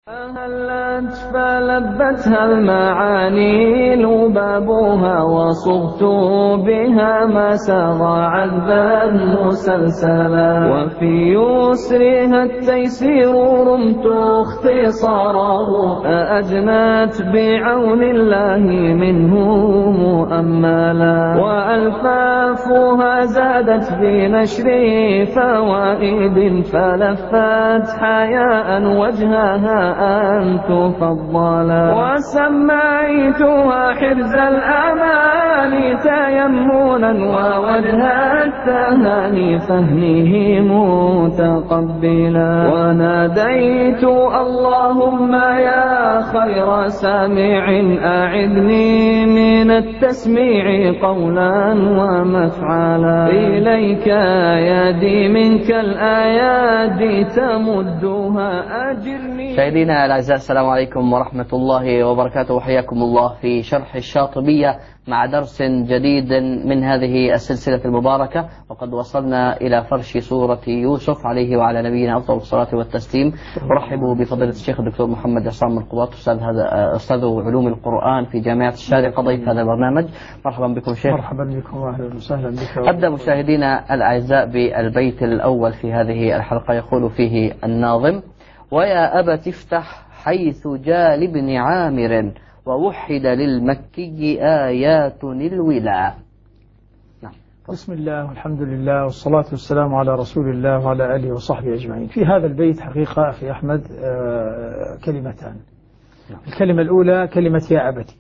هلت فلبتها المعاني لبابها وصغت بها ما سرى عذبا مسلسلا وفي يسرها التيسير رمت اختصاره أجنت بعون الله منه مؤملا وألفافها زادت بنشر فوائد فلفت حياء وجهها أن تفضلا وسميتها حرز الأمان تيمنا ووجه التهاني فهمه متقبلا وناديت اللهم يا خير سامع أعذني من التسميع قولا ومفعلا إليك يدي منك الآيات تمدها أجرني. مشاهدينا الأعزاء، السلام عليكم ورحمة الله وبركاته، وحياكم الله في شرح الشاطبية مع درس جديد من هذه السلسلة المباركة. وقد وصلنا إلى فرش سورة يوسف عليه وعلى نبينا أفضل الصلاة والتسليم. أرحب بفضيلة الشيخ الدكتور محمد عصام القواط، أستاذ علوم القرآن في جامعة الشارقة، ضيف هذا البرنامج. مرحبا بكم شيخ. مرحبا بكم وأهلا وسهلا بك. أبدأ مشاهدينا الأعزاء بالبيت الأول في هذه الحلقة، يقول فيه الناظم: ويا أبت افتح حيث جاء لابن عامر ووحد للمكي آيات الولاء. نعم. بسم الله والحمد لله والصلاة والسلام على رسول الله وعلى آله وصحبه أجمعين. في هذا البيت حقيقة أخي أحمد كلمتان. الكلمة الأولى كلمة يا أبتي.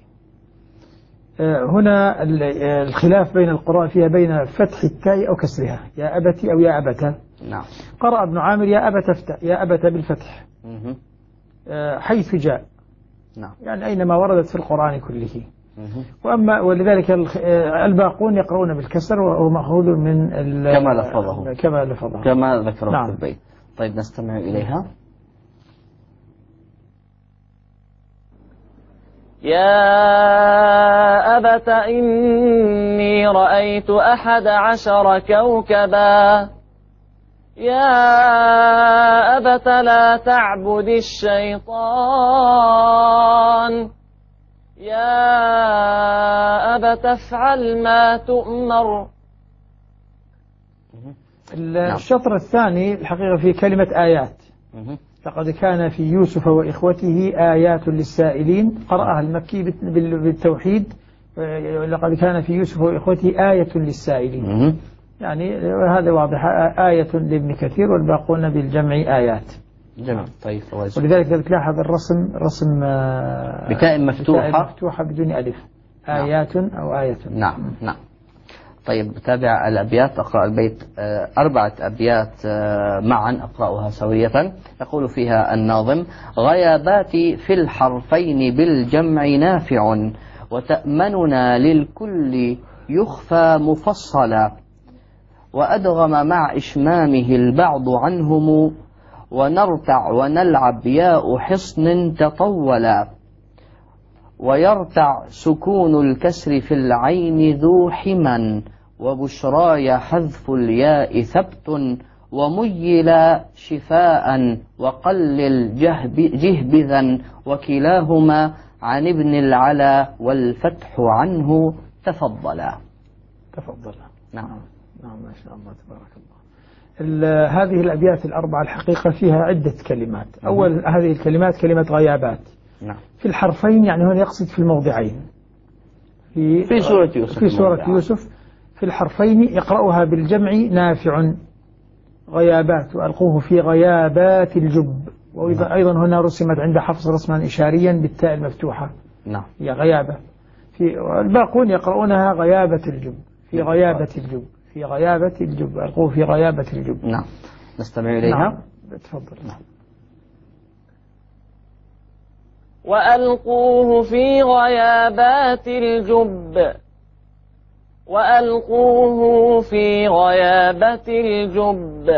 هنا الخلاف بين القراء فيها بين فتح التاء أو كسرها، يا أبتي أو يا أبتا. نعم. قرأ ابن عامر يا أبت افتح، يا أبت بالفتح حيث جاء. نعم. يعني أينما وردت في القرآن كله. وأما ولذلك الباقون يقرؤون بالكسر وهو مأخوذ من كما لفظه كما ذكره نعم. في البيت. طيب نستمع إليها. يا أبت إني رأيت 11 كوكبا يا أبت لا تعبد الشيطان يا أبت افعل ما تؤمر. الشطر الثاني الحقيقة في كلمة آيات. لقد كان في يوسف وإخوته آيات للسائلين، قرأها المكي بالتوحيد. لقد كان في يوسف وإخوته آية للسائلين. يعني هذا واضح، آية لابن كثير والباقون بالجمع آيات. جميل. طيب ولذلك تلاحظ الرسم بتاء مفتوحة بدون ألف. آيات أو آية. نعم نعم. طيب تابع الأبيات، أقرأ البيت 4 أبيات معا أقرأها سوية. يقول فيها الناظم: غياباتي في الحرفين بالجمع نافع وتأمننا للكل يخفى مفصلا وأدغم مع إشمامه البعض عنهم ونرتع ونلعب ياء حصن تطولا ويرتع سكون الكسر في العين ذو حما وبشراي حذف الياء ثبت وميلا شفاء وقلل جهبذا وكلاهما عن ابن العلا والفتح عنه تفضلا. نعم ما شاء الله تبارك الله. هذه الأبيات الأربعة الحقيقة فيها عدة كلمات. أول هذه الكلمات كلمة غيابات. نعم. في الحرفين، يعني هنا يقصد في الموضعين في سورة يوسف في الحرفين يقرأها بالجمع نافع غيابات وألقوه في غيابات الجب. وأيضا هنا رسمت عند حفص رسما إشاريا بالتاء المفتوحة. نعم. هي غيابة. الباقون يقرؤونها غيابة الجب، في غيابة الجب، في غيابة الجب، ألقوه في غيابة الجب. نعم. نستمع إليها. نعم. تفضل. نعم. وألقوه في غيابات الجب وألقوه في غيابة الجب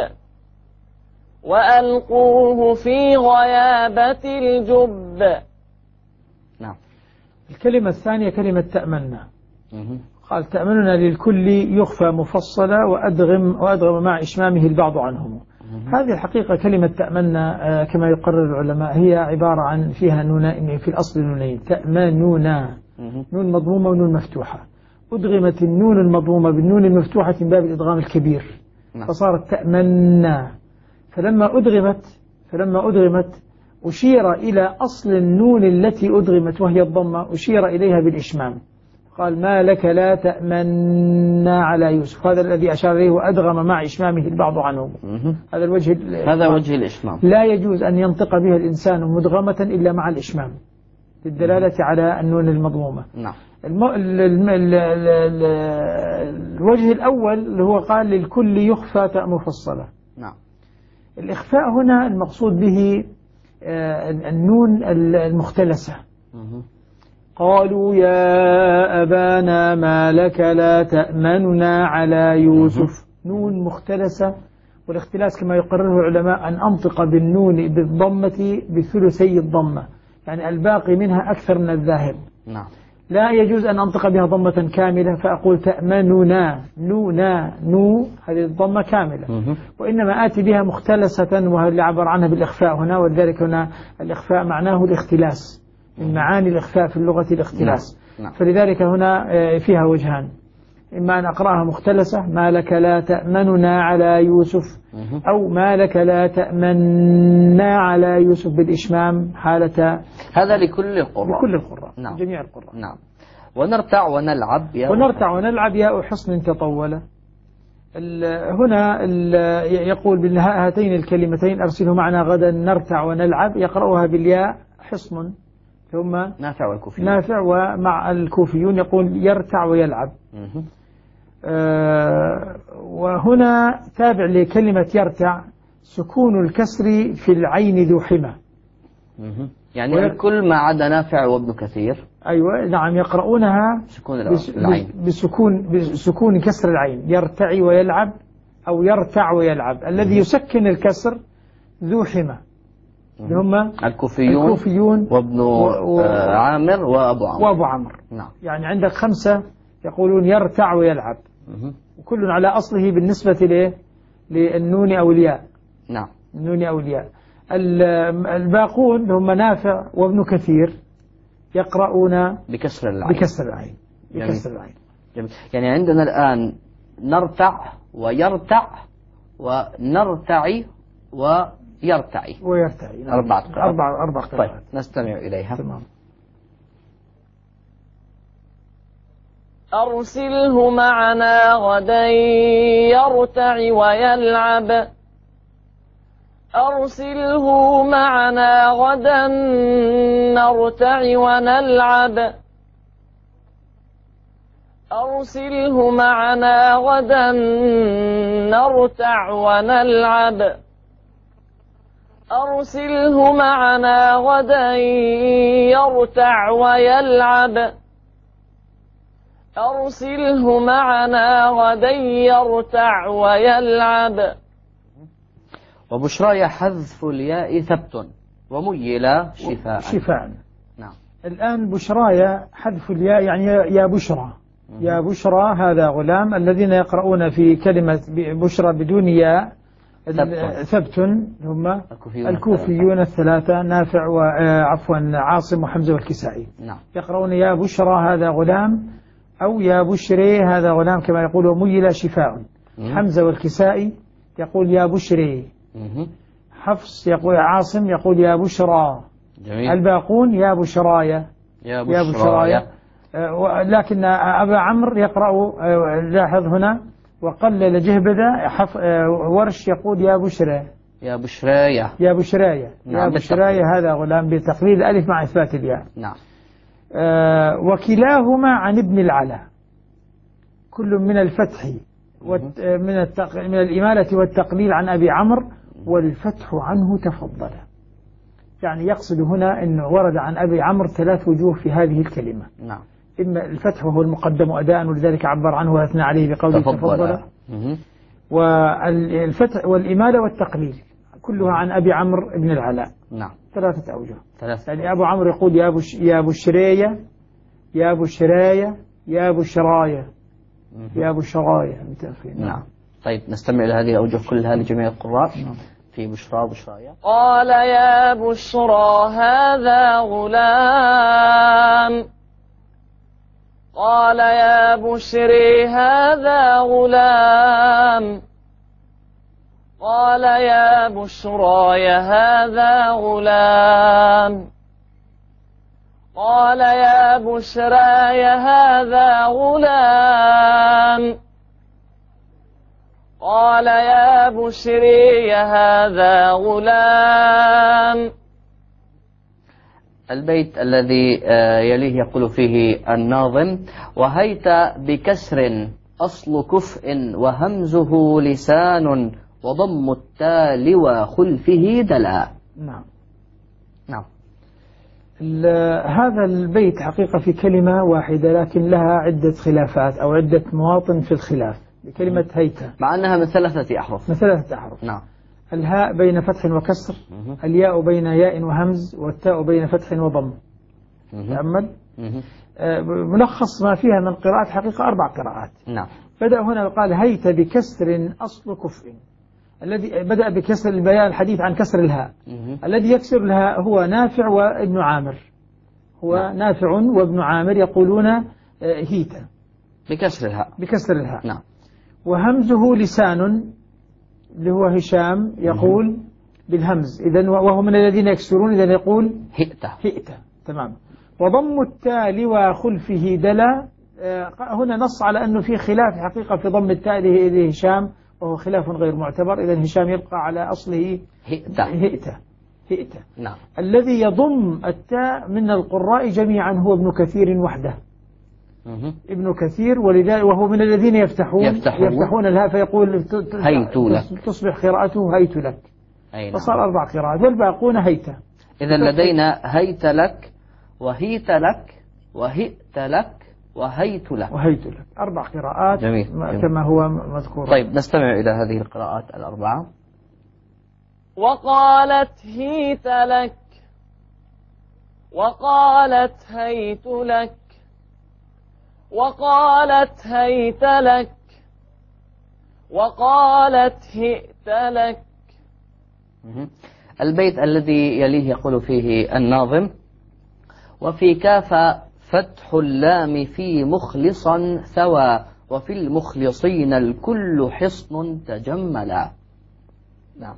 وألقوه في غيابة الجب. نعم. الكلمة الثانية كلمة تأمنا. قال تأمننا للكل يخفى مفصلا وأدغم مع إشمامه البعض عنهم. هذه الحقيقة كلمة تأمنا كما يقرر العلماء هي عبارة عن فيها نون في الأصل نونين، تأمننا، نون مضمومة ونون مفتوحة، أدغمت النون المضمومة بالنون المفتوحة من باب الإدغام الكبير فصارت تأمنا. فلما أدغمت أشير إلى أصل النون التي أدغمت وهي الضمة، أشير إليها بالإشمام، قال ما لك لا تأمنا على يوسف، هذا الذي أشار إليه وأدغم مع إشمامه البعض عنه. هذا وجه الإشمام، لا يجوز أن ينطق به الإنسان مدغمة إلا مع الإشمام للدلالة على النون المضمومة. نعم. الوجه الأول اللي هو قال للكل يخفى تاء مفصلة. نعم. الإخفاء هنا المقصود به النون المختلسة. قالوا يا أبانا ما لك لا تأمننا على يوسف، نون مختلسة، والاختلاس كما يقرره العلماء أن أنطق بالنون بالضمة بثلثي الضمة، يعني الباقي منها أكثر من الذاهب. نعم. لا يجوز أن أنطق بها ضمة كاملة فأقول تأمننا نو هذه الضمة كاملة، وإنما آتي بها مختلسة وهي اللي عبر عنها بالإخفاء هنا، ولذلك هنا الإخفاء معناه الاختلاس، من معاني الإخفاء في اللغة الاختلاس. نعم. فلذلك هنا فيها وجهان، إما أن أقرأها مختلسة ما لك لا تأمننا على يوسف، أو ما لك لا تأمننا على يوسف بالإشمام حالة. هذا لكل القراء. نعم. جميع القراء. نعم. ونرتع ونلعب يا حصن تطولة. هنا يقول بهاتين الكلمتين أرسله معنا غدا نرتع ونلعب، يقرأها بالياء حصن، ثم نافع ومع الكوفيون يقول يرتع ويلعب. وهنا تابع لكلمة يرتع سكون الكسر في العين ذو حمى، يعني الكل ما عدا نافع وابن كثير. أيوة نعم، يقرؤونها العين بسكون كسر العين، يرتعي ويلعب أو يرتع ويلعب. الذي يسكن الكسر ذو حمى اللي هم الكوفيون وابن عامر وأبو عمرو. نعم. يعني عندك 5 يقولون يرتع ويلعب، وكل على أصله بالنسبة للنون أو الياء. نعم. النون أو الياء. الباقون هم نافع وابن كثير يقرؤون بكسر العين. جميل. يعني عندنا الآن نرتع ويرتع ونرتعي ويرتعي. نعم. 4 قراءات. 4 قراءات. طيب نستمع إليها. تمام. أرسله معنا غدا يرتع ويلعب. أرسله معنا غدا نرتع ونلعب. أرسله معنا غدا نرتع ونلعب. أرسله معنا غدا يرتع ويلعب. أرسله معنا غدا يرتع ويلعب. وبشراي حذف الياء ثبت وميلا شفاء. نعم. الآن بشراي حذف الياء يعني يا بشرى. يا بشرى هذا غلام. الذين يقرؤون في كلمة بشرى بدون ياء ثبت هم الكوفيون الثلاثة، نافع عاصم وحمزة والكسائي. نعم. يقرؤون يا بشرى هذا غلام، أو يا بشري هذا غلام كما يقول ميلا شفاء. حمزة والكسائي يقول يا بشري. حفص يقول عاصم يقول يا بشرى. جميل. الباقون يا بشرايا. لكن أبا عمرو يقرأ لاحظ هنا وقلل جهبذا ورش يقول يا بشرايا. هذا غلام بتقليل الألف مع إثبات الياء. نعم. وكلاهما عن ابن العلا، كل من الفتح من الإمالة والتقليل عن أبي عمرو، والفتح عنه تفضل. يعني يقصد هنا أنه ورد عن أبي عمرو 3 وجوه في هذه الكلمة. نعم. إما الفتح وهو المقدم أداء ولذلك عبر عنه وأثنى عليه بقوله تفضل. والفتح والإمالة والتقليل كلها عن أبي عمرو بن العلاء. نعم. 3 أوجه. يعني أبو عمرو يقول يا بشرية يا بشراية يا بشراية يا بشراية. نعم. طيب نستمع إلى هذه الأوجه كلها لجميع القراء. في بشرى بشرايا. قال يا بشرى هذا غلام. قال يا بشري هذا غلام. قال يا بشراي هذا غلام. قال يا بشراي هذا غلام. قال يا بشري هذا غلام. البيت الذي يليه يقول فيه الناظم: وهيت بكسر أصل كفء وهمزه لسان وضم التال وخلفه دلا. نعم. نعم. هذا البيت حقيقة في كلمة واحدة لكن لها عدة خلافات أو عدة مواطن في الخلاف بكلمة هيت، مع أنها من 3 أحرف. من 3 أحرف. نعم. الهاء بين فتح وكسر، الياء بين ياء وهمز، والتاء بين فتح وضم. تأمل. ملخص ما فيها من قراءات حقيقة 4 قراءات. نعم. بدأ هنا وقال هيت بكسر أصل كفء. الذي بدأ بكسر البيان الحديث عن كسر الهاء. الذي يكسر الهاء هو نافع وابن عامر. هو نعم. نافع وابن عامر يقولون هيت بكسر الهاء. بكسر الهاء. نعم. وهمزه لسان اللي هو هشام يقول بالهمز، إذن وهو من الذين يكسرون، إذن يقول هئت. تمام. وضم التاء وخلفه دلا. هنا نص على أنه في خلاف حقيقة في ضم التاء لهشام، وهو خلاف غير معتبر. إذن هشام يبقى على أصله هئت. نعم. الذي الذي يضم التاء من القراء جميعا هو ابن كثير وحده. ابن كثير، ولذلك وهو من الذين يفتحون الهاء فيقول هيت لك، تصبح قراءته هيت لك. فصار 4 قراءات والباقون هيت. إذا لدينا هيت لك وهيت لك وهئت لك وهيت لك 4 قراءات. جميل. كما هو مذكور. طيب نستمع إلى هذه القراءات ال4. وقالت هيت لك. وقالت هيت لك. وقالت هيت لك. وقالت هئت لك. البيت الذي يليه يقول فيه الناظم: وفي كاف فتح اللام في مخلصا ثوى وفي المخلصين الكل حصن تجملا. نعم.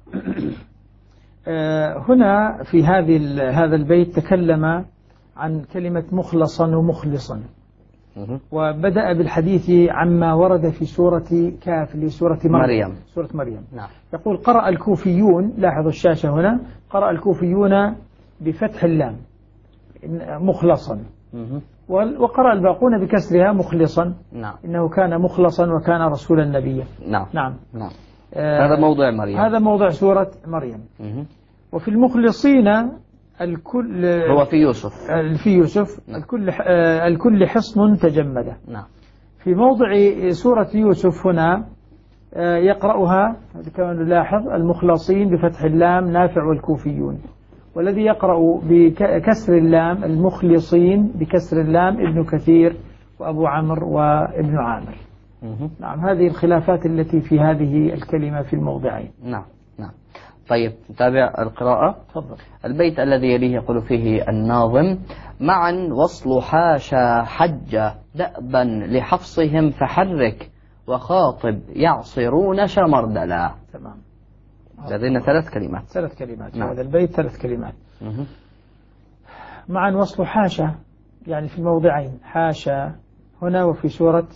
هنا في هذا البيت تكلم عن كلمة مخلصا ومخلصا، وبدأ بالحديث عما ورد في سورة كاف لسورة مريم. سورة مريم. نعم. يقول قرأ الكوفيون، لاحظوا الشاشة هنا، قرأ الكوفيون بفتح اللام مخلصا، وقرأ الباقون بكسرها مخلصا. نعم. إنه كان مخلصا وكان رسولا نبيا. نعم. نعم. نعم. هذا موضع مريم، هذا موضع سورة مريم. وفي المخلصين الكل هو في يوسف. في يوسف. نعم. الكل حصن تجمد. نعم. في موضع سورة يوسف هنا يقرأها كما نلاحظ المخلصين بفتح اللام نافع والكوفيون، والذي يقرأ بكسر اللام المخلصين بكسر اللام ابن كثير وأبو عمرو وابن عامر. نعم. هذه الخلافات التي في هذه الكلمة في الموضعين. نعم. نعم. طيب نتابع القراءة. تفضل. البيت الذي يليه يقول فيه الناظم: معا وصل حاشا حج دأبا لحفصهم فحرك وخاطب يعصرون شمردلا. تمام. لدينا 3 كلمات. 3 كلمات. نعم. هذا البيت 3 كلمات. معا وصل حاشا يعني في الموضعين، حاشا هنا وفي سورة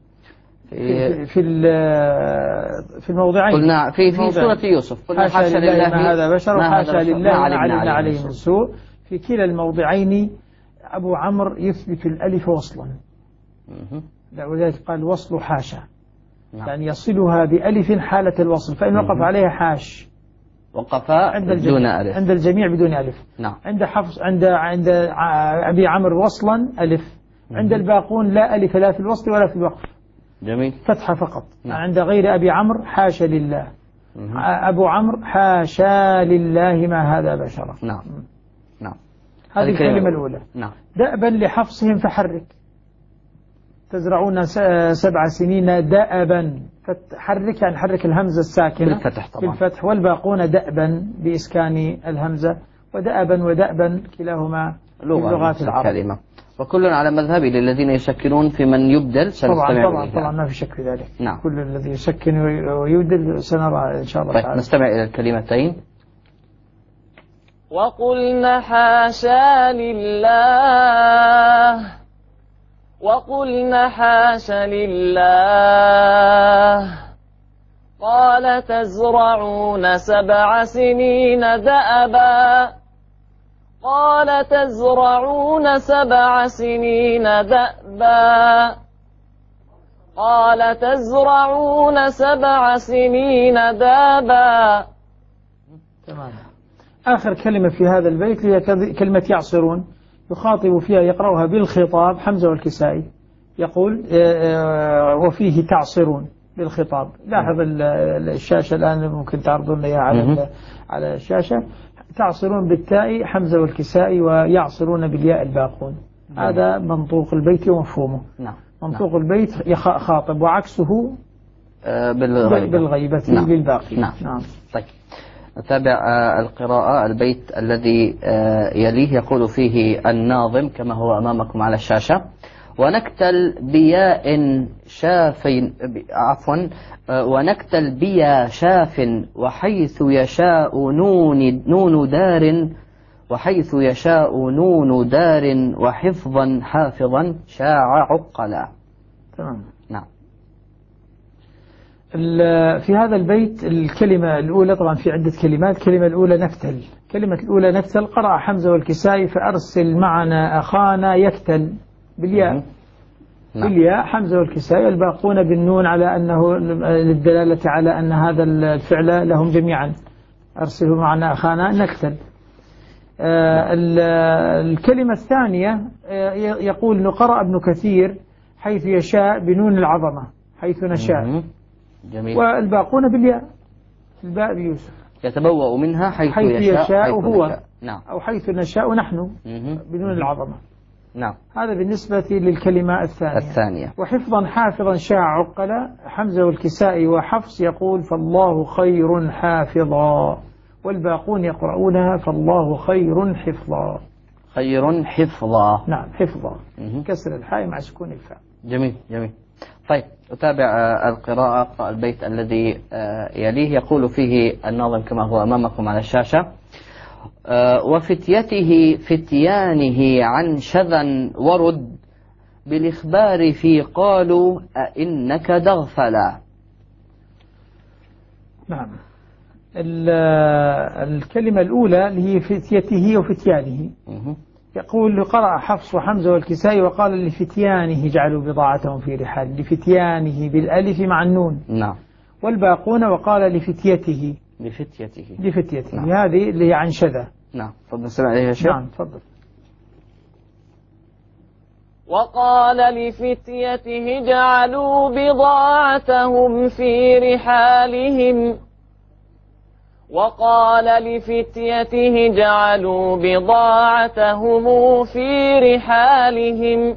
في الموضعين. قلنا في سورة يوسف قلنا حاشا لله ما هذا بشر وحاشا لله ما علمنا عليه من سوء. في كلا الموضعين أبو عمرو يثبت الألف وصلا، ولذلك قال وصل حاشا. نعم. يعني يصلها بألف حالة الوصل، فإن وقف عليها حاش وقف دون ألف، عند الجميع بدون ألف. نعم. عند حفص عند أبي عمرو وصلا ألف، عند الباقون لا ألف لا في الوصل ولا في الوقف. جميل. فتحة فقط. نعم. عند غير أبي عمرو حاشا لله. أبو عمرو حاشا لله ما هذا بشرا. نعم. نعم. هذه الكلمة الأولى. نعم. دأبا لحفصهم فحرك. تزرعون 7 سنين دأبا، فتحرك يعني حرك الهمزة الساكنة بالفتح طبعا. بالفتح، والباقون دأبا بإسكان الهمزة، ودأبا ودأبا كلاهما لغات العرب. وكل على مذهبي للذين يسكنون في من يبدل سنستمع طبعا ما في شك في ذلك. نعم. كل الذي يسكن ويبدل سنرى إن شاء الله. طيب نستمع إلى الكلمتين. وقلنا حاشا لله، وقلنا حاش لله، قال تزرعون 7 سنين دأبا، قال تزرعون 7 سنين دأبا، قال تزرعون 7 سنين دابا. تمام. آخر كلمة في هذا البيت هي كلمة يعصرون، يخاطب فيها يقرأها بالخطاب حمزة والكسائي، يقول وفيه تعصرون بالخطاب. لاحظ الشاشة الآن ممكن تعرضون لها على الشاشة. تعصرون بالتاء حمزة والكسائي، ويعصرون بالياء الباقون. هذا منطوق البيت ومفهومه. نعم. منطوق البيت خاطب، وعكسه بالغيبة نعم. للباقي. نعم. طيب نتابع القراءة. البيت الذي يليه يقول فيه الناظم كما هو أمامكم على الشاشة: ونكتل بياء شاف، ونكتل بيا شاف، وحيث يشاء نون دار، وحيث يشاء نون دار، وحفظا حافظا شاع عقلا. تمام. نعم. في هذا البيت الكلمة الأولى، طبعا في عدة كلمات. الكلمة الأولى نكتل. كلمة الأولى نكتل قرأ حمزة والكسائي: فأرسل معنا أخانا يكتل بالياء. بالياء حمزة والكسائي، الباقون بالنون على أنه للدلالة على أن هذا الفعل لهم جميعا. أرسله معنا أخانا نكتل. الكلمة الثانية يقول أنه قرأ ابن كثير: حيث يشاء بنون العظمة، حيث نشاء. جميل. والباقون بالياء، الباء بيوسف. يتبوأ منها حيث يشاء هو. نشاء. نعم. أو حيث نشاء نحن بنون العظمة. نعم. هذا بالنسبة للكلمة الثانية. وحفظا حافظا شاع عقلا، حمزة والكسائي وحفص يقول: فالله خير حافظا، والباقون يقرؤونها: فالله خير حفظا. خير حفظا. نعم، حفظا. كسر الحاء مع سكون الفاء. جميل. طيب أتابع القراءة. أقرأ البيت الذي يليه يقول فيه الناظم كما هو أمامكم على الشاشة: وفتيته فتيانه عن شذا ورد، بالإخبار في قالوا أئنك دغفلا. نعم. الكلمة الأولى اللي هي فتيته وفتيانه، يقول: قرأ حفص وحمزة والكسائي وقال: لفتيانه جعلوا بضاعتهم في رحال. لفتيانه بالألف مع النون. نعم. والباقون وقال: لفتيته. نعم. هذه اللي هي عن شذا. نعم. تفضل نسمع عليها شيء. نعم تفضل. وقال لفتيته جعلوا بضاعتهم في رحالهم، وقال لفتيته جعلوا بضاعتهم في رحالهم،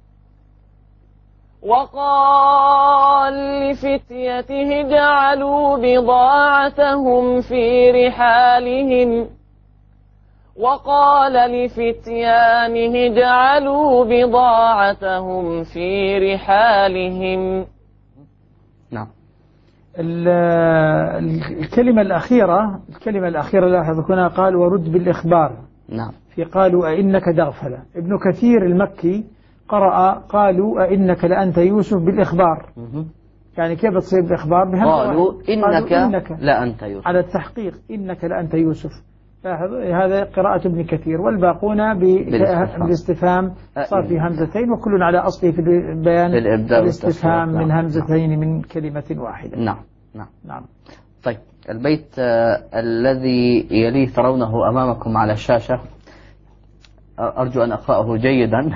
وقال لفتيته جعلوا بضاعتهم في رحالهم، وقال لفتيانه جعلوا بضاعتهم في رحالهم. نعم. الكلمة الأخيرة لاحظ هنا قال: ورد بالإخبار. نعم. في قالوا أئنك دغفلة. ابن كثير المكي قرأ: قالوا أئنك لأنت يوسف بالإخبار. يعني كيف تصير بالإخبار؟ قالوا إنك لأنت يوسف، على التحقيق إنك لأنت يوسف. هذا قراءة ابن كثير. والباقون بالاستفهام، صار في همزتين، وكل على أصله في البيان الاستفهام من همزتين من كلمة واحدة. نعم. طيب البيت الذي يليه ترونه أمامكم على الشاشة، أرجو أن أقرأه جيدا.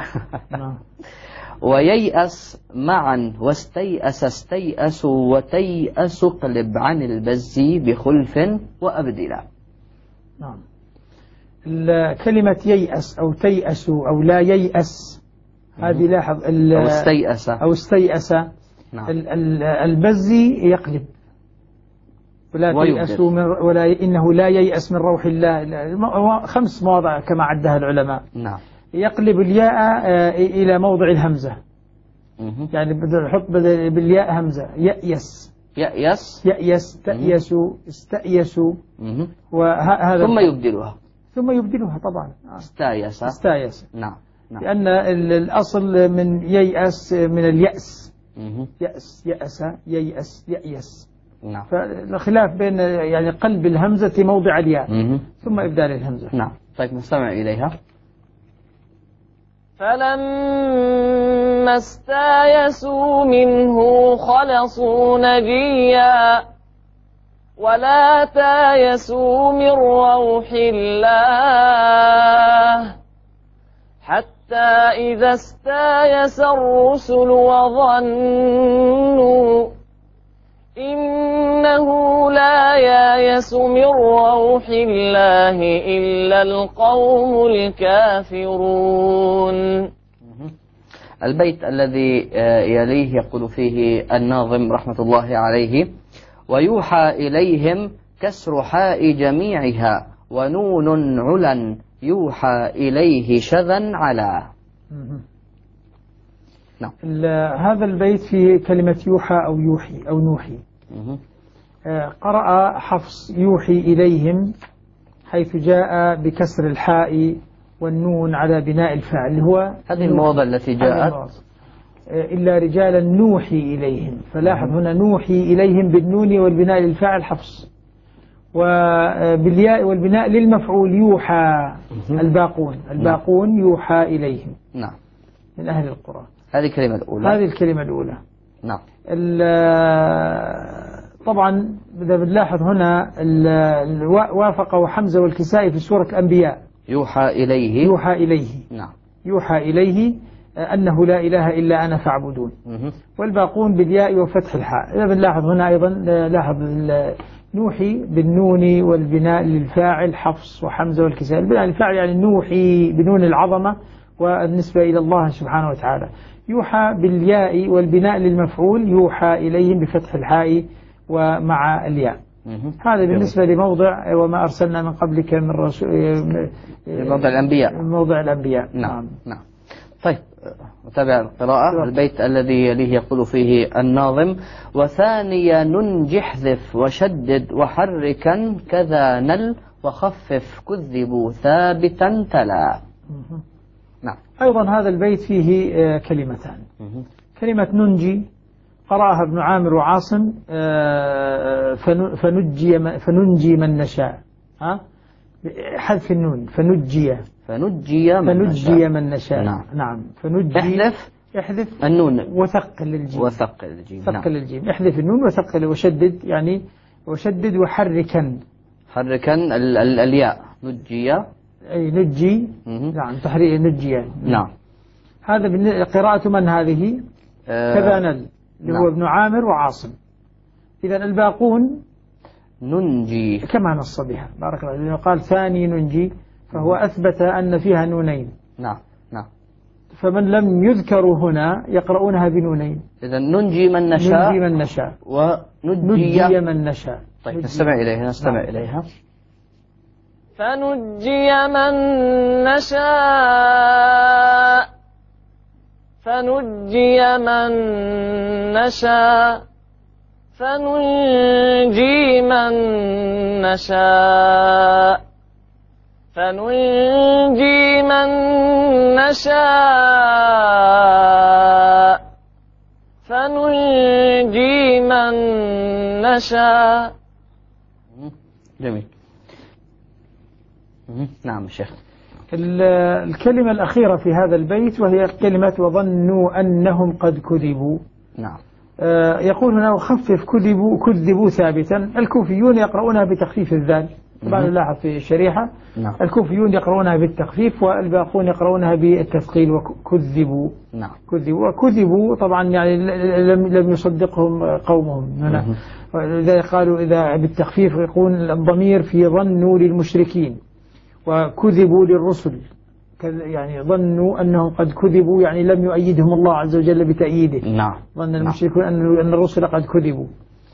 وييأس معا واستيأس استيأسوا وتيأس اقلب عن البزي بخلف وأبدلا. نعم. كلمة ييأس أو تيأس أو لا ييأس هذه لاحظ أو استيأس. أو استيأس. نعم. البزي يقلب ولا تيأسوا ولا إنه لا ييأس من روح الله. 5 مواضع كما عدها العلماء. نعم. يقلب الياء إلى موضع الهمزة. يعني نحط بالياء همزة. يأيس. يأيس. يأيس. تأيسوا. استأيسوا. وهذا ثم يبدلها طبعا. استأيس. استأيس. نعم. نعم. لأن الأصل من ييأس من اليأس. يأس. يأس. ييأس. يأيس. نعم. فالخلاف بين يعني قلب الهمزة موضع الياء ثم إبدال الهمزة. نعم. طيب نستمع إليها. فلما استيئسوا منه خلصوا نجيا ولا تيأسوا من روح الله حتى إذا استيأس الرسل وظنوا إنه لا ييأس من روح الله إلا القوم الكافرون. البيت الذي يليه يقول فيه الناظم رحمة الله عليه: ويوحى إليهم كسر حاء جميعها ونون علا يوحى إليه شذا على. نعم. هذا البيت فيه كلمة يوحى أو يوحي أو نوحي. قرأ حفص يوحي إليهم حيث جاء بكسر الحاء والنون على بناء الفاعل اللي هو هذه المواضع التي جاءت إلا رجالا نوحي إليهم. فلاحظ هنا نوحي إليهم بالنون والبناء للفاعل حفص وبالياء والبناء للمفعول يوحى. الباقون يوحى إليهم. نعم. من أهل القرى. هذه الكلمة الأولى. هذه الكلمة الأولى. نعم. طبعا إذا بنلاحظ هنا وافقه حمزة والكسائي في سورة الأنبياء. يوحى إليه. يوحى إليه. نعم. يوحى إليه أنه لا إله إلا أنا فاعبدون. والباقون بالياء وفتح الحاء. إذا بنلاحظ هنا أيضا لاحظ نوحي بالنون والبناء للفاعل حفص وحمزة والكسائي. البناء للفاعل يعني نوحي بنون العظمة والنسبة إلى الله سبحانه وتعالى. يوحى بالياء والبناء للمفعول يوحى إليهم بفتح الحاء ومع الياء. هذا بالنسبة لموضع وما أرسلنا من قبلك من رسول موضع الأنبياء. موضع الأنبياء. نعم. نعم. طيب نتابع القراءة. البيت الذي يليه يقول فيه الناظم: وثانيا ننجي احذف وشدد وحركا كذا نل وخفف كذبوا ثابتا تلا. نعم. أيضا هذا البيت فيه كلمتان. كلمة ننجي قرأها ابن عامر وعاصم فننجي من نشاء. حذف النون فنجي من نشاء. نعم. نعم. احذف النون وثقل الجيم. ثقل الجيم. احذف النون وثقل وشدد يعني وشدد وحركا. الياء نجي. أي نجي. نعم. تحريك نجي. نعم. هذا قراءة من هذه؟ كذا نل اللي هو ابن عامر وعاصم. إذا الباقون ننجي كما نص بها. بارك الله. لأنه قال ثاني ننجي فهو أثبت أن فيها نونين. نعم. نعم. فمن لم يذكروا هنا يقرؤونها بنونين. إذا ننجي من نشاء وننجي من نشاء. طيب نستمع إليها. فنجي من نشاء فننجي من نشاء جميل. نعم شيخ. الكلمة الأخيرة في هذا البيت وهي كلمة وظنوا أنهم قد كذبوا. نعم. يقول هنا وخفف كذبوا ثابتا. الكوفيون يقرؤونها بتخفيف الذال. طبعا نلاحظ في الشريحة. نعم. الكوفيون يقرؤونها بالتخفيف والباقون يقرؤونها بالتثقيل وكذبوا. نعم. وكذبوا طبعا يعني لم يصدقهم قومهم هنا. إذا قالوا إذا بالتخفيف يقول الضمير في ظنوا للمشركين وكذبوا للرسل يعني ظنوا أنهم قد كذبوا، يعني لم يؤيدهم الله عز وجل بتأييده. نعم. ظن المشركون أن الرسل قد كذبوا.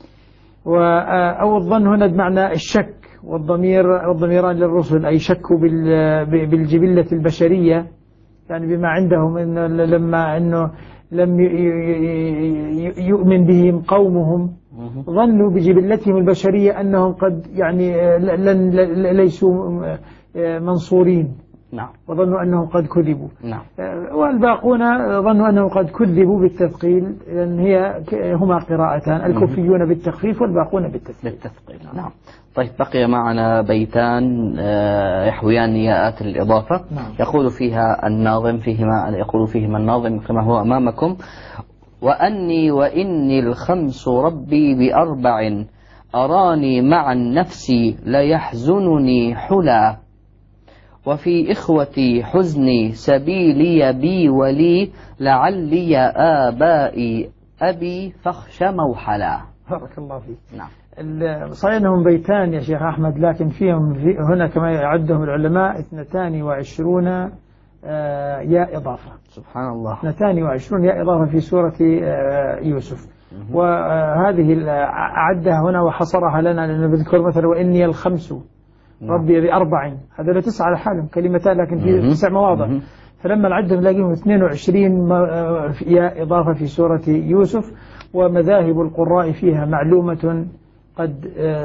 أو الظن هنا بمعنى الشك، والضميران للرسل، أي شكوا بالجبلة البشرية، يعني بما عندهم إنه أنه لم يؤمن بهم قومهم، ظنوا بجبلتهم البشرية أنهم قد يعني ليسوا منصورين. نعم. وظنوا أنهم قد كذبوا. نعم. والباقون ظنوا أنهم قد كذبوا بالتثقيل، لأن هما قراءتان، الكوفيون بالتخفيف والباقون بالتثقيل. نعم. طيب، بقي معنا بيتان يحويان ياءات الإضافة. نعم. يقول فيهما الناظم كما هو أمامكم: وأني وإني الخمس ربي بأربع، أراني مع النفس ليحزنني حلا، وفي إخوتي حزني سبيلي بي ولي، لعلي آبائي أبي فخش موحلا. بارك الله فيك. نعم. صحيح أنهم بيتان يا شيخ أحمد، لكن فيهم هنا كما يعدهم العلماء 22 ياء إضافة. سبحان الله. 22 ياء إضافة في سورة يوسف. وهذه أعدها هنا وحصرها لنا، لأنه بذكر مثلا وإني الخمس ربي بأربع، هذول 9 على حالهم كلمتان، لكن في 9 مواضع. فلما نعدهم نلاقيهم 22 ياء إضافة في سورة يوسف. ومذاهب القراء فيها معلومة، قد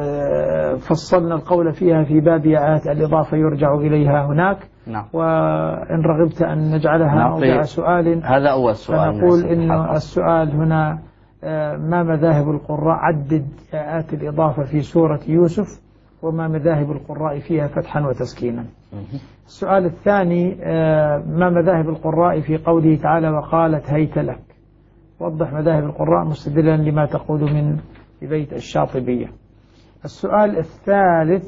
فصلنا القول فيها في باب ياءات الإضافة يرجع إليها هناك. نعم. وإن رغبت أن نجعلها موضع سؤال، هذا أول سؤال، فنقول إن السؤال هنا ما مذاهب القراء، عدد ياءات الإضافة في سورة يوسف، وما مذاهب القراء فيها فتحا وتسكينا. السؤال الثاني: ما مذاهب القراء في قوله تعالى وقالت هيت لك؟ وضح مذاهب القراء مستدلا لما تقول من بيت الشاطبية. السؤال الثالث: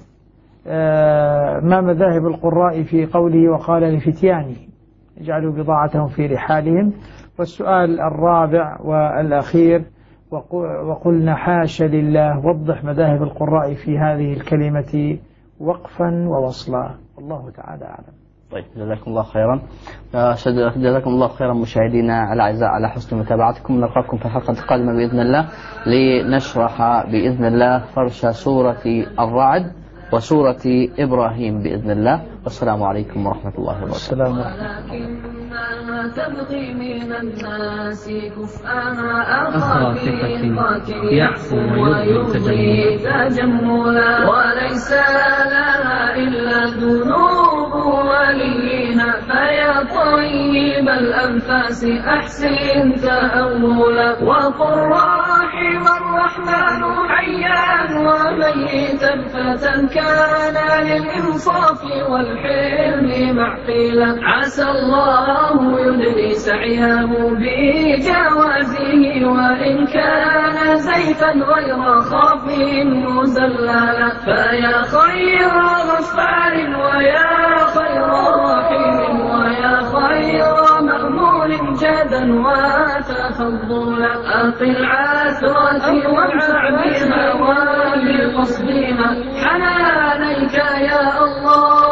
ما مذاهب القراء في قوله وقال لفتيانه اجعلوا بضاعتهم في رحالهم؟ والسؤال الرابع والأخير: وقلنا حاشا لله. وضح مذاهب القراء في هذه الكلمة وقفا ووصلا، والله تعالى أعلم. طيب، جزاكم الله خيرا. جزاكم الله خيرا مشاهدينا الأعزاء على حسن متابعتكم. نلقاكم في الحلقة القادمة بإذن الله، لنشرح بإذن الله فرش سورة الرعد وسورة إبراهيم بإذن الله. والسلام عليكم ورحمة الله وبركاته. السلام لكنها تبغي من الناس كفءها أخرى ثقتي يعفو ويبغي تجملا، وليس لها إلا ذنوب وليها، فيا طيب الأنفاس أحسن تأولا، وقل رحم الرحمن حيا وميتا، فتى كان للإنصاف والحلم معقلا، عسى الله يدري سعيه بجوازه، وإن كان زيفا غير خاف مزللا، فيا خير غفار ويا خير رحيم ويا خير مأمول جدا وتفضلا، أقل عثرتي وانفع بها وبقصدها، حنانيك يا الله